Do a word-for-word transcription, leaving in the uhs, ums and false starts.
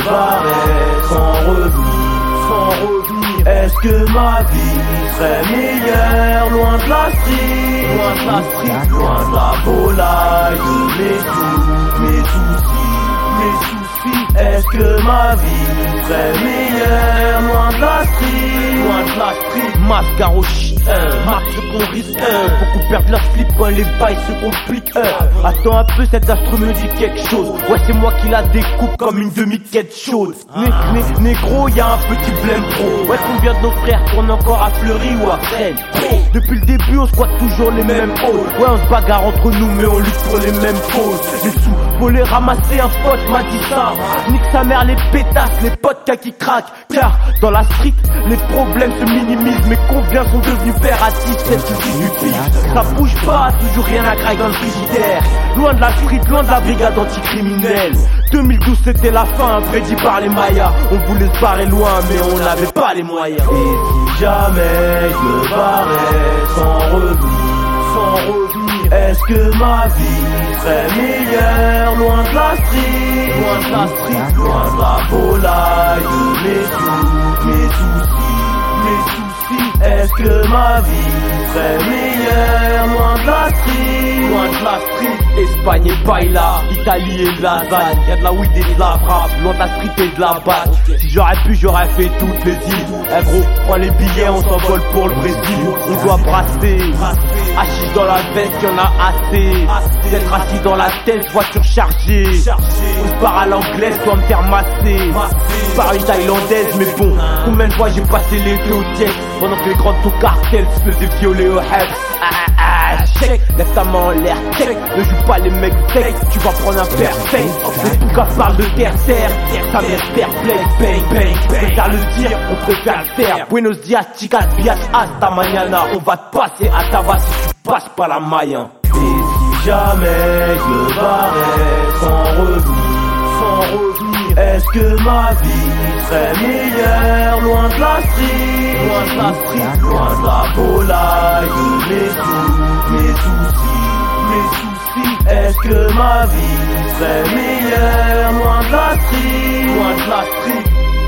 barrais sans revenu, sans revenu, est-ce que ma vie serait meilleure loin de la street, loin de la street, loin de la volaille, de mes sous, mes soucis, mes soucis, est-ce que ma vie serait meilleure loin de la street, loin de la street, masque au chien, marque qu'on risque, beaucoup perdent leur slip quand les bails se compliquent. Attends un peu, cet astre me dit quelque chose. Ouais, c'est moi qui la découpe comme une demi-quête chaude. Né, né, négro, y'a un petit blême pro. Ouais, combien de nos frères tournent encore à Fleury ou à Fresnes? Depuis le début, on squatte toujours les mêmes halls. Ouais, on se bagarre entre nous, mais on lutte pour les mêmes causes. Les sous, faut les ramasser, un pote m'a dit ça. Nique sa mère, les pétasses, les potes qui craquent. Car dans la street, les problèmes se minimisent. Mais combien sont devenus pères à dix-sept ou dix-huit? Ça bouge pas, toujours rien à craquer dans le frigidaire. Loin de la street, loin de la brigade anticriminelle. deux mille douze c'était la fin, prédit par les Mayas. On voulait se barrer loin, mais on n'avait pas les moyens. Et si jamais je me barrais sans revenu, sans revenu, est-ce que ma vie serait meilleure loin de la street, loin de la street, loin de la volaille, de mes sous, mes soucis, mes soucis, est-ce que ma vie serait meilleure loin de la street, loin de la street, Espagne et paella, Italie et lasagne, y'a de la weed et de la frappe, loin de la street et de la batte. Si j'aurais pu, j'aurais fait toutes les îles. Eh gros, prends les billets, on s'envole pour le Brésil. On doit brasser, hachis dans la veste, y'en a assez. D'être assis dans la tête, voiture chargée. On se part à l'anglaise, doit me faire masser par une thaïlandaise, mais bon, combien de fois j'ai passé l'été au tièque pendant que les grands tout cartels se faisaient violer au head. Ah ah ah, check, laisse ta main en l'air, check. Ne joue pas les mecs fake, tu vas prendre un perfect. Les poucas parlent de terre-terre, ça me laisse perplexe. Bang bang, on préfère le dire, on préfère le faire. Buenos dias, chicas, bias, hasta mañana. On va te passer à ta base si tu passes pas la maille. Et si jamais je me barrais sans revenu, sans revenu, est-ce que ma vie serait meilleure loin de la street, loin de la street, loin de la volaille, de mes sous, mes soucis, mes soucis, est-ce que ma vie serait meilleure loin de la street, loin de la street?